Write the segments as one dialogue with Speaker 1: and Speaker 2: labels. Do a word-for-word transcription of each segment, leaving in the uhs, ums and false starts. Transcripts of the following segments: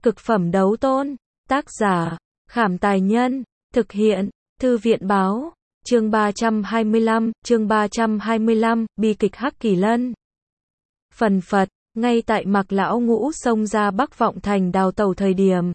Speaker 1: Cực phẩm đấu tôn. Tác giả, Khảm Tài Nhân. Thực hiện, Thư viện Báo. Chương ba trăm hai mươi lăm, chương ba trăm hai mươi lăm, bi kịch Hắc Kỳ Lân. Phần phật, ngay tại Mạc Lão Ngũ xông ra Bắc Vọng Thành đào tẩu thời điểm.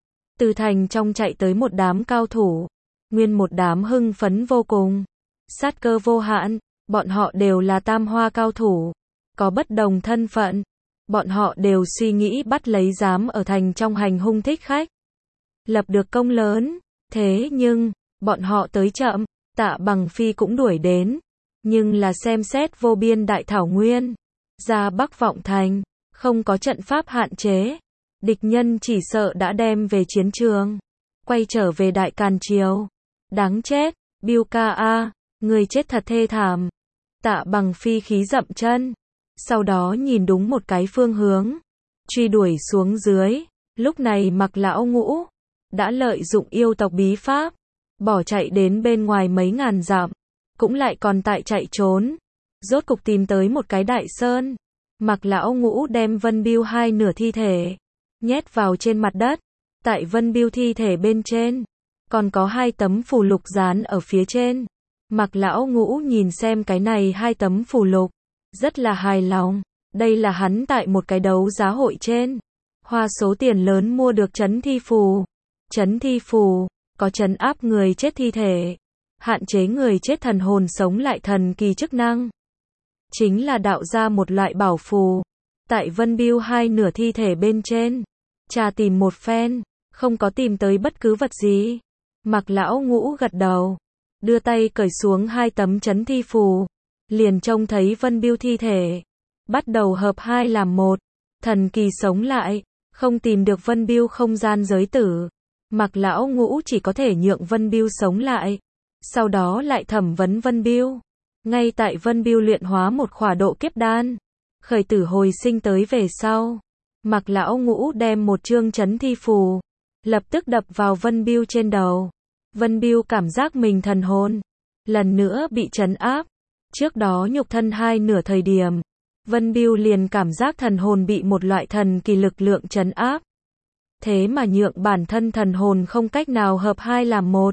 Speaker 1: Từ thành trong chạy tới một đám cao thủ. Nguyên một đám hưng phấn vô cùng. Sát cơ vô hạn, bọn họ đều là tam hoa cao thủ. Có bất đồng thân phận. Bọn họ đều suy nghĩ bắt lấy giám ở thành trong hành hung thích khách. Lập được công lớn. Thế nhưng, bọn họ tới chậm, Tạ Bằng Phi cũng đuổi đến. Nhưng là xem xét vô biên đại thảo nguyên. Ra Bắc Vọng Thành, không có trận pháp hạn chế. Địch nhân chỉ sợ đã đem về chiến trường. Quay trở về Đại Càn Triều. Đáng chết, Biêu ca a, người chết thật thê thảm. Tạ Bằng Phi khí dậm chân. Sau đó nhìn đúng một cái phương hướng. Truy đuổi xuống dưới. Lúc này Mạc Lão Ngũ đã lợi dụng yêu tộc bí pháp. Bỏ chạy đến bên ngoài mấy ngàn dặm. Cũng lại còn tại chạy trốn. Rốt cục tìm tới một cái đại sơn. Mạc Lão Ngũ đem Vân Biêu hai nửa thi thể. Nhét vào trên mặt đất. Tại Vân Biêu thi thể bên trên. Còn có hai tấm phù lục dán ở phía trên. Mạc Lão Ngũ nhìn xem cái này hai tấm phù lục. Rất là hài lòng. Đây là hắn tại một cái đấu giá hội trên. Hoa số tiền lớn mua được trấn thi phù. Trấn thi phù, có trấn áp người chết thi thể. Hạn chế người chết thần hồn sống lại thần kỳ chức năng. Chính là đạo ra một loại bảo phù. Tại Vân Biêu hai nửa thi thể bên trên. Trà tìm một phen, không có tìm tới bất cứ vật gì. Mạc Lão Ngũ gật đầu. Đưa tay cởi xuống hai tấm trấn thi phù. Liền trông thấy Vân Biêu thi thể. Bắt đầu hợp hai làm một. Thần kỳ sống lại. Không tìm được Vân Biêu không gian giới tử. Mạc Lão Ngũ chỉ có thể nhượng Vân Biêu sống lại. Sau đó lại thẩm vấn Vân Biêu. Ngay tại Vân Biêu luyện hóa một khỏa độ kiếp đan. Khởi tử hồi sinh tới về sau. Mạc Lão Ngũ đem một chương trấn thi phù. Lập tức đập vào Vân Biêu trên đầu. Vân Biêu cảm giác mình thần hồn. Lần nữa bị trấn áp. Trước đó nhục thân hai nửa thời điểm. Vân Biêu liền cảm giác thần hồn bị một loại thần kỳ lực lượng trấn áp. Thế mà nhượng bản thân thần hồn không cách nào hợp hai làm một.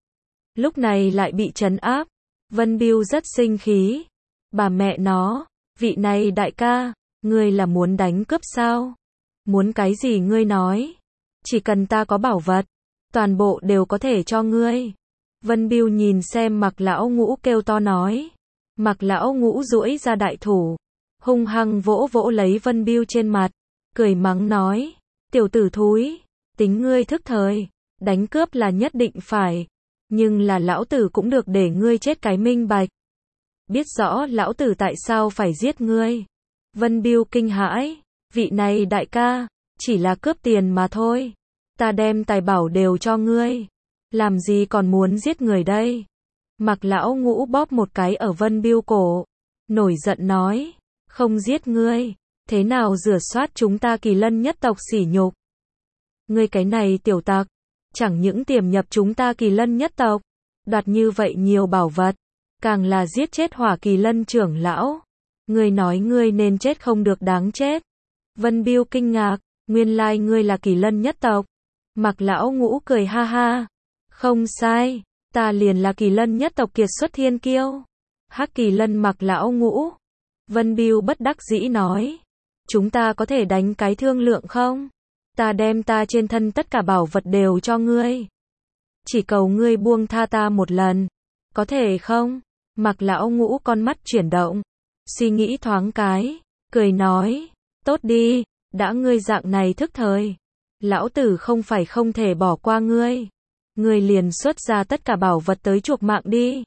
Speaker 1: Lúc này lại bị trấn áp. Vân Biêu rất sinh khí. Bà mẹ nó, vị này đại ca, ngươi là muốn đánh cướp sao? Muốn cái gì ngươi nói? Chỉ cần ta có bảo vật, toàn bộ đều có thể cho ngươi. Vân Biêu nhìn xem Mạc Lão Ngũ kêu to nói. Mạc Lão Ngũ duỗi ra đại thủ, hung hăng vỗ vỗ lấy Vân Biêu trên mặt, cười mắng nói, tiểu tử thúi, tính ngươi thức thời, đánh cướp là nhất định phải, nhưng là lão tử cũng được để ngươi chết cái minh bạch. Biết rõ lão tử tại sao phải giết ngươi. Vân Biêu kinh hãi, vị này đại ca, chỉ là cướp tiền mà thôi. Ta đem tài bảo đều cho ngươi. Làm gì còn muốn giết người đây? Mạc Lão Ngũ bóp một cái ở Vân Biêu cổ. Nổi giận nói. Không giết ngươi. Thế nào rửa soát chúng ta Kỳ Lân nhất tộc sỉ nhục? Ngươi cái này tiểu tặc. Chẳng những tiềm nhập chúng ta Kỳ Lân nhất tộc. Đoạt như vậy nhiều bảo vật. Càng là giết chết Hỏa Kỳ Lân trưởng lão. Ngươi nói ngươi nên chết không được đáng chết. Vân Biêu kinh ngạc. Nguyên lai ngươi là Kỳ Lân nhất tộc. Mạc Lão Ngũ cười ha ha. Không sai, ta liền là Kỳ Lân nhất tộc kiệt xuất thiên kiêu. Hắc Kỳ Lân Mạc Lão Ngũ. Vân Biêu bất đắc dĩ nói. Chúng ta có thể đánh cái thương lượng không? Ta đem ta trên thân tất cả bảo vật đều cho ngươi. Chỉ cầu ngươi buông tha ta một lần. Có thể không? Mạc Lão Ngũ con mắt chuyển động. Suy nghĩ thoáng cái. Cười nói. Tốt đi, đã ngươi dạng này thức thời. Lão tử không phải không thể bỏ qua ngươi. Ngươi liền xuất ra tất cả bảo vật tới chuộc mạng đi.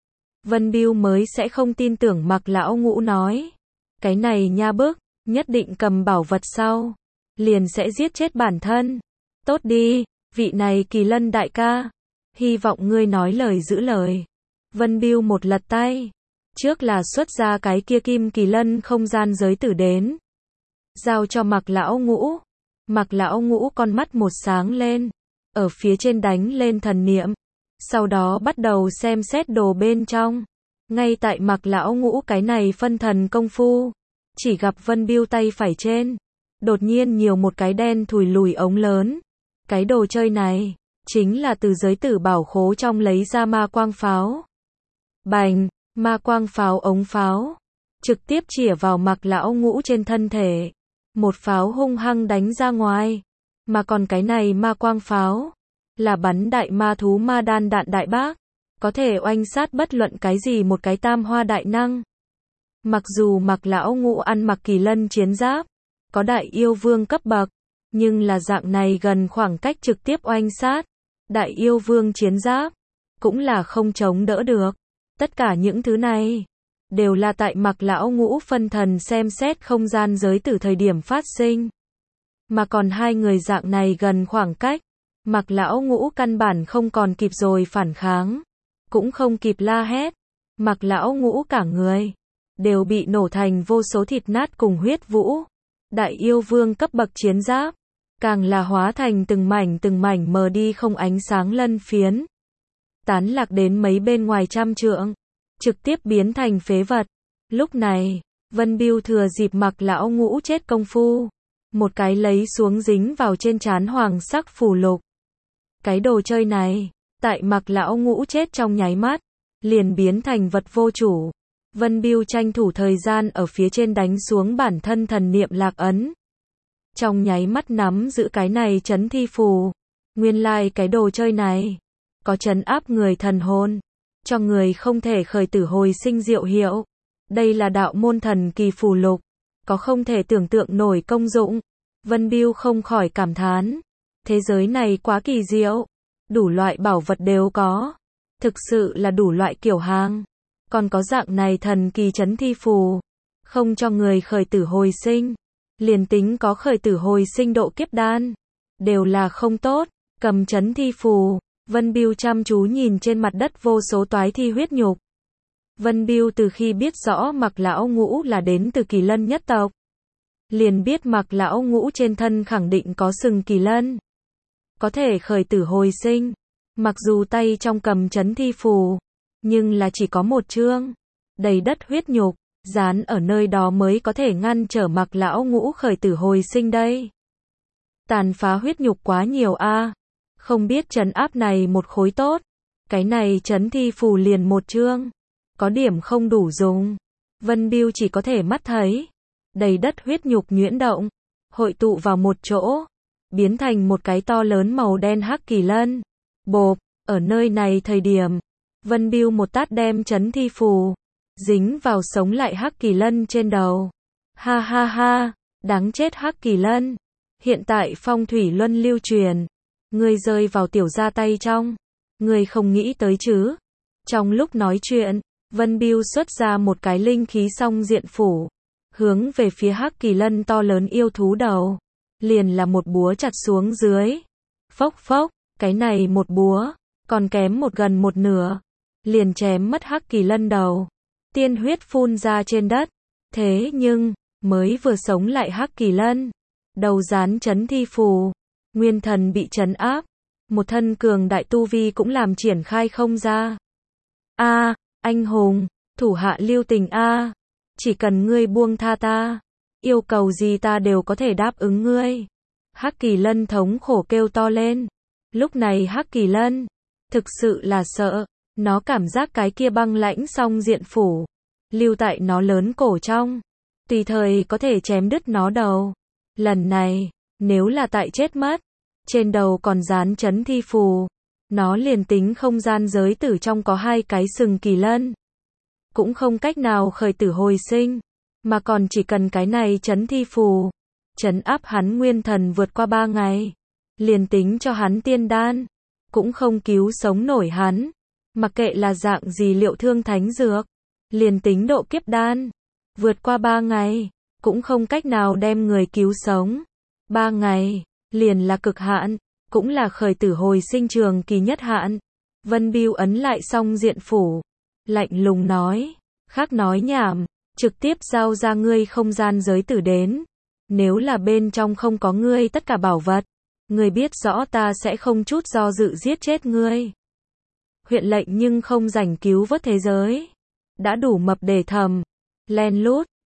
Speaker 1: Vân Biêu mới sẽ không tin tưởng Mạc Lão Ngũ nói. Cái này nha bức, nhất định cầm bảo vật sau. Liền sẽ giết chết bản thân. Tốt đi, vị này Kỳ Lân đại ca. Hy vọng ngươi nói lời giữ lời. Vân Biêu một lật tay. Trước là xuất ra cái kia kim Kỳ Lân không gian giới tử đến. Giao cho Mạc Lão Ngũ. Mạc Lão Ngũ con mắt một sáng lên. Ở phía trên đánh lên thần niệm. Sau đó bắt đầu xem xét đồ bên trong. Ngay tại Mạc Lão Ngũ cái này phân thần công phu. Chỉ gặp Vân Biêu tay phải trên. đột nhiên nhiều một cái đen thùi lùi ống lớn. Cái đồ chơi này, chính là từ giới tử bảo khố trong lấy ra ma quang pháo. Bành, ma quang pháo ống pháo, trực tiếp chĩa vào Mạc Lão Ngũ trên thân thể. Một pháo hung hăng đánh ra ngoài. Mà còn cái này ma quang pháo, là bắn đại ma thú ma đan đạn đại bác, có thể oanh sát bất luận cái gì một cái tam hoa đại năng. Mặc dù Mạc Lão Ngũ ăn mặc kỳ lân chiến giáp, có đại yêu vương cấp bậc, nhưng là dạng này gần khoảng cách trực tiếp oanh sát, đại yêu vương chiến giáp, cũng là không chống đỡ được. Tất cả những thứ này, đều là tại Mạc Lão Ngũ phân thần xem xét không gian giới tử thời điểm phát sinh. Mà còn hai người dạng này gần khoảng cách, Mạc Lão Ngũ căn bản không còn kịp rồi phản kháng, cũng không kịp la hét. Mạc Lão Ngũ cả người, đều bị nổ thành vô số thịt nát cùng huyết vũ. Đại yêu vương cấp bậc chiến giáp, càng là hóa thành từng mảnh từng mảnh mờ đi không ánh sáng lân phiến. Tán lạc đến mấy bên ngoài trăm trượng, trực tiếp biến thành phế vật. Lúc này, Vân Bưu thừa dịp Mạc Lão Ngũ chết công phu, một cái lấy xuống dính vào trên trán hoàng sắc phù lục. Cái đồ chơi này, tại Mạc Lão Ngũ chết trong nháy mắt, liền biến thành vật vô chủ. Vân Bưu tranh thủ thời gian ở phía trên đánh xuống bản thân thần niệm lạc ấn. Trong nháy mắt nắm giữ cái này trấn thi phù. Nguyên lai like cái đồ chơi này, có trấn áp người thần hồn, cho người không thể khởi tử hồi sinh diệu hiệu. Đây là đạo môn thần kỳ phù lục, có không thể tưởng tượng nổi công dụng. Vân Bưu không khỏi cảm thán, thế giới này quá kỳ diệu, đủ loại bảo vật đều có, thực sự là đủ loại kiểu hàng. Còn có dạng này thần kỳ trấn thi phù, không cho người khởi tử hồi sinh, liền tính có khởi tử hồi sinh độ kiếp đan, đều là không tốt. Cầm trấn thi phù, Vân Bưu chăm chú nhìn trên mặt đất vô số toái thi huyết nhục. Vân Bưu từ khi biết rõ Mạc Lão Ngũ là đến từ Kỳ Lân nhất tộc, liền biết Mạc Lão Ngũ trên thân khẳng định có sừng kỳ lân, có thể khởi tử hồi sinh. Mặc dù tay trong cầm trấn thi phù, nhưng là chỉ có một chương, đầy đất huyết nhục, dán ở nơi đó mới có thể ngăn trở Mạc Lão Ngũ khởi tử hồi sinh đây. Tàn phá huyết nhục quá nhiều a, à. Không biết trấn áp này một khối tốt, cái này trấn thi phù liền một chương, có điểm không đủ dùng. Vân Bưu chỉ có thể mắt thấy, đầy đất huyết nhục nhuyễn động, hội tụ vào một chỗ, biến thành một cái to lớn màu đen hắc kỳ lân. Bộp, ở nơi này thời điểm, Vân Bưu một tát đem trấn thi phù, dính vào sống lại hắc kỳ lân trên đầu. Ha ha ha, đáng chết hắc kỳ lân. Hiện tại phong thủy luân lưu truyền, ngươi rơi vào tiểu gia tay trong, ngươi không nghĩ tới chứ. Trong lúc nói chuyện, Vân Bưu xuất ra một cái linh khí song diện phủ, hướng về phía hắc kỳ lân to lớn yêu thú đầu, liền là một búa chặt xuống dưới. Phốc phốc, cái này một búa, còn kém một gần một nửa, liền chém mất hắc kỳ lân đầu. Tiên huyết phun ra trên đất. Thế nhưng, mới vừa sống lại hắc kỳ lân, đầu dán trấn thi phù, nguyên thần bị trấn áp, một thân cường đại tu vi cũng làm triển khai không ra. A, anh hùng, thủ hạ lưu tình a, chỉ cần ngươi buông tha ta, yêu cầu gì ta đều có thể đáp ứng ngươi. Hắc kỳ lân thống khổ kêu to lên. Lúc này hắc kỳ lân, thực sự là sợ, nó cảm giác cái kia băng lãnh song diện phủ, lưu tại nó lớn cổ trong, tùy thời có thể chém đứt nó đầu. Lần này, nếu là tại chết mất, trên đầu còn dán trấn thi phù, nó liền tính không gian giới tử trong có hai cái sừng kỳ lân, cũng không cách nào khởi tử hồi sinh, mà còn chỉ cần cái này trấn thi phù, trấn áp hắn nguyên thần vượt qua ba ngày, liền tính cho hắn tiên đan, cũng không cứu sống nổi hắn. Mặc kệ là dạng gì liệu thương thánh dược, liền tính độ kiếp đan, vượt qua ba ngày, cũng không cách nào đem người cứu sống. Ba ngày, liền là cực hạn, cũng là khởi tử hồi sinh trường kỳ nhất hạn. Vân Bưu ấn lại xong diện phủ, lạnh lùng nói, khác nói nhảm, trực tiếp giao ra ngươi không gian giới tử đến. Nếu là bên trong không có ngươi tất cả bảo vật, ngươi biết rõ ta sẽ không chút do dự giết chết ngươi. Huyện lệnh nhưng không rảnh cứu vớt thế giới, đã đủ mập để thầm, len lút,